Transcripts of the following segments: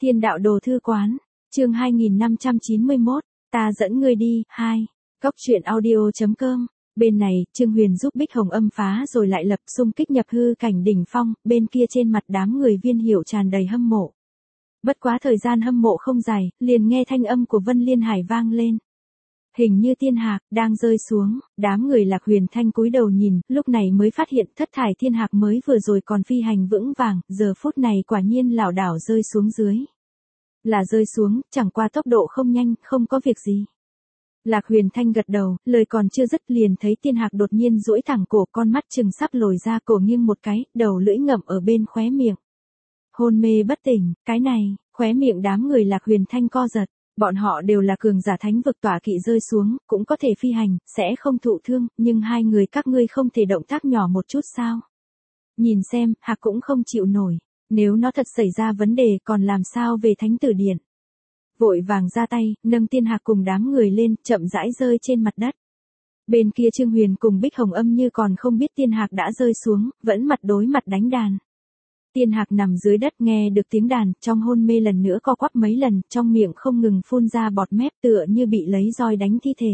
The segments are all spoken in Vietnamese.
Thiên đạo đồ thư quán, chương 2591, ta dẫn ngươi đi, 2. Góc truyện audio.com, bên này, Trương Huyền giúp Bích Hồng Âm phá rồi lại lập xung kích nhập hư cảnh đỉnh phong, bên kia trên mặt đám người Viên Hiểu tràn đầy hâm mộ. Bất quá thời gian hâm mộ không dài, liền nghe thanh âm của Vân Liên Hải vang lên. Hình như thiên hạc, đang rơi xuống, đám người Lạc Huyền Thanh cúi đầu nhìn, lúc này mới phát hiện thất thải thiên hạc mới vừa rồi còn phi hành vững vàng, giờ phút này quả nhiên lảo đảo rơi xuống dưới. Là rơi xuống, chẳng qua tốc độ không nhanh, không có việc gì. Lạc Huyền Thanh gật đầu, lời còn chưa dứt liền thấy thiên hạc đột nhiên duỗi thẳng cổ, con mắt chừng sắp lồi ra, cổ nghiêng một cái, đầu lưỡi ngậm ở bên khóe miệng. Hôn mê bất tỉnh, cái này, khóe miệng đám người Lạc Huyền Thanh co giật. Bọn họ đều là cường giả thánh vực tỏa kỵ rơi xuống, cũng có thể phi hành, sẽ không thụ thương, nhưng hai người các ngươi không thể động tác nhỏ một chút sao? Nhìn xem, hạc cũng không chịu nổi, nếu nó thật xảy ra vấn đề còn làm sao về thánh tử điện? Vội vàng ra tay, nâng tiên hạc cùng đám người lên, chậm rãi rơi trên mặt đất. Bên kia Trương Huyền cùng Bích Hồng Âm như còn không biết tiên hạc đã rơi xuống, vẫn mặt đối mặt đánh đàn. Tiên hạc nằm dưới đất nghe được tiếng đàn, trong hôn mê lần nữa co quắp mấy lần, trong miệng không ngừng phun ra bọt mép tựa như bị lấy roi đánh thi thể.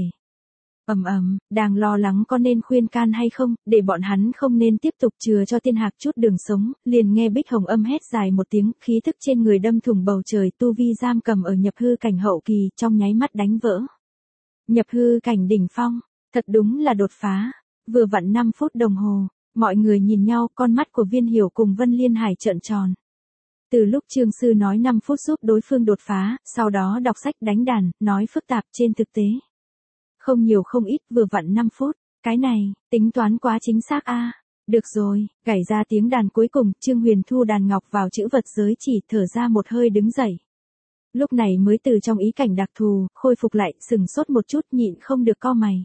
Đang lo lắng có nên khuyên can hay không, để bọn hắn không nên tiếp tục chừa cho tiên hạc chút đường sống, liền nghe Bích Hồng Âm hét dài một tiếng, khí thức trên người đâm thủng bầu trời, tu vi giam cầm ở nhập hư cảnh hậu kỳ, trong nháy mắt đánh vỡ. Nhập hư cảnh đỉnh phong, thật đúng là đột phá, vừa vặn 5 phút đồng hồ. Mọi người nhìn nhau, con mắt của Viên Hiểu cùng Vân Liên Hải trợn tròn. Từ lúc Trương Sư nói 5 phút giúp đối phương đột phá, sau đó đọc sách đánh đàn, nói phức tạp trên thực tế. Không nhiều không ít, vừa vặn 5 phút, cái này, tính toán quá chính xác a. Được rồi, gảy ra tiếng đàn cuối cùng, Trương Huyền thu đàn ngọc vào chữ vật giới chỉ, thở ra một hơi đứng dậy. Lúc này mới từ trong ý cảnh đặc thù, khôi phục lại, sừng sốt một chút nhịn không được cau mày.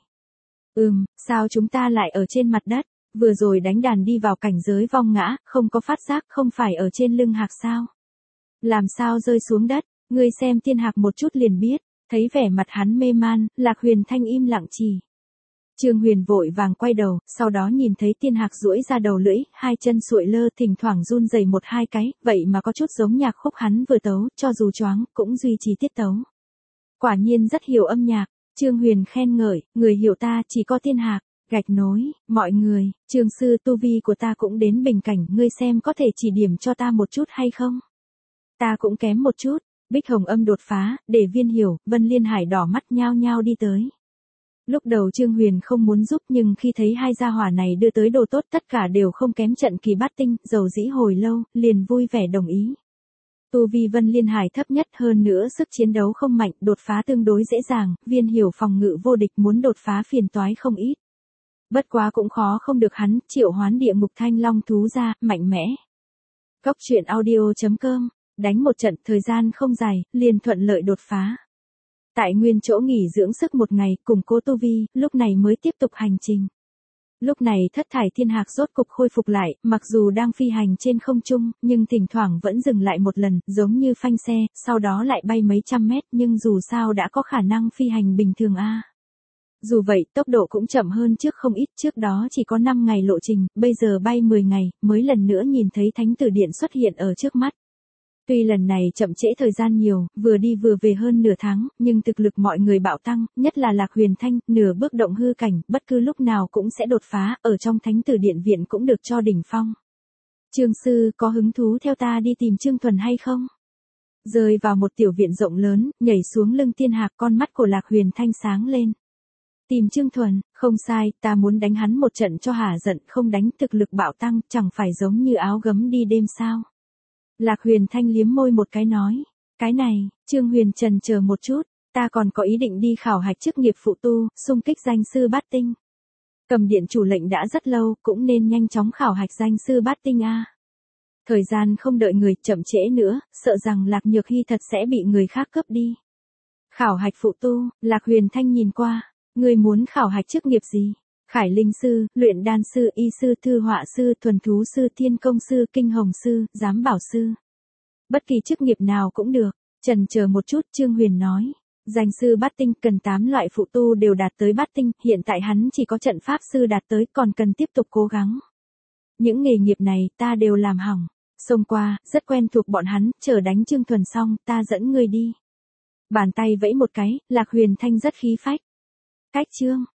Sao chúng ta lại ở trên mặt đất? Vừa rồi đánh đàn đi vào cảnh giới vong ngã, không có phát giác, không phải ở trên lưng hạc sao? Làm sao rơi xuống đất, ngươi xem thiên hạc một chút liền biết, thấy vẻ mặt hắn mê man, Lạc Huyền Thanh im lặng chỉ. Trương Huyền vội vàng quay đầu, sau đó nhìn thấy thiên hạc duỗi ra đầu lưỡi, hai chân sụi lơ thỉnh thoảng run rẩy một hai cái, vậy mà có chút giống nhạc khúc hắn vừa tấu, cho dù choáng, cũng duy trì tiết tấu. Quả nhiên rất hiểu âm nhạc, Trương Huyền khen ngợi, người hiểu ta chỉ có thiên hạc. Gạch nối, mọi người, Trương Sư tu vi của ta cũng đến bình cảnh, ngươi xem có thể chỉ điểm cho ta một chút hay không? Ta cũng kém một chút, Bích Hồng Âm đột phá, để Viên Hiểu, Vân Liên Hải đỏ mắt nhao nhao đi tới. Lúc đầu Trương Huyền không muốn giúp nhưng khi thấy hai gia hỏa này đưa tới đồ tốt tất cả đều không kém trận kỳ bát tinh, dầu dĩ hồi lâu, liền vui vẻ đồng ý. Tu vi Vân Liên Hải thấp nhất hơn nữa sức chiến đấu không mạnh, đột phá tương đối dễ dàng, Viên Hiểu phòng ngự vô địch muốn đột phá phiền toái không ít. Bất quá cũng khó không được hắn, triệu hoán địa ngục thanh long thú ra, mạnh mẽ. Góc truyện audio.com, đánh một trận thời gian không dài, liền thuận lợi đột phá. Tại nguyên chỗ nghỉ dưỡng sức một ngày, củng cố tu vi, lúc này mới tiếp tục hành trình. Lúc này thất thải thiên hạc rốt cục khôi phục lại, mặc dù đang phi hành trên không trung, nhưng thỉnh thoảng vẫn dừng lại một lần, giống như phanh xe, sau đó lại bay mấy trăm mét, nhưng dù sao đã có khả năng phi hành bình thường a. Dù vậy, tốc độ cũng chậm hơn trước không ít, trước đó chỉ có 5 ngày lộ trình, bây giờ bay 10 ngày, mới lần nữa nhìn thấy Thánh Tử Điện xuất hiện ở trước mắt. Tuy lần này chậm trễ thời gian nhiều, vừa đi vừa về hơn nửa tháng, nhưng thực lực mọi người bạo tăng, nhất là Lạc Huyền Thanh, nửa bước động hư cảnh, bất cứ lúc nào cũng sẽ đột phá, ở trong Thánh Tử Điện viện cũng được cho đỉnh phong. Trương Sư có hứng thú theo ta đi tìm Trương Thuần hay không? Rơi vào một tiểu viện rộng lớn, nhảy xuống lưng tiên hạc, con mắt của Lạc Huyền Thanh sáng lên. Tìm Trương Thuần, không sai, ta muốn đánh hắn một trận cho hả giận, không đánh thực lực bạo tăng, chẳng phải giống như áo gấm đi đêm sao. Lạc Huyền Thanh liếm môi một cái nói, cái này, Trương Huyền trần chờ một chút, ta còn có ý định đi khảo hạch chức nghiệp phụ tu, xung kích danh sư bát tinh. Cầm điện chủ lệnh đã rất lâu, cũng nên nhanh chóng khảo hạch danh sư bát tinh a. Thời gian không đợi người, chậm trễ nữa, sợ rằng Lạc Nhược Hy thật sẽ bị người khác cướp đi. Khảo hạch phụ tu, Lạc Huyền Thanh nhìn qua. Ngươi muốn khảo hạch chức nghiệp gì? Khải linh sư, luyện đan sư, y sư, thư họa sư, thuần thú sư, thiên công sư, kinh hồng sư, giám bảo sư. Bất kỳ chức nghiệp nào cũng được. Chần chờ một chút, Trương Huyền nói. Danh sư bát tinh cần 8 loại phụ tu đều đạt tới bát tinh, hiện tại hắn chỉ có trận pháp sư đạt tới, còn cần tiếp tục cố gắng. Những nghề nghiệp này ta đều làm hỏng. Xông qua, rất quen thuộc bọn hắn, chờ đánh Trương Thuần xong, ta dẫn ngươi đi. Bàn tay vẫy một cái, Lạc Huyền Thanh rất khí phách. Cách Trương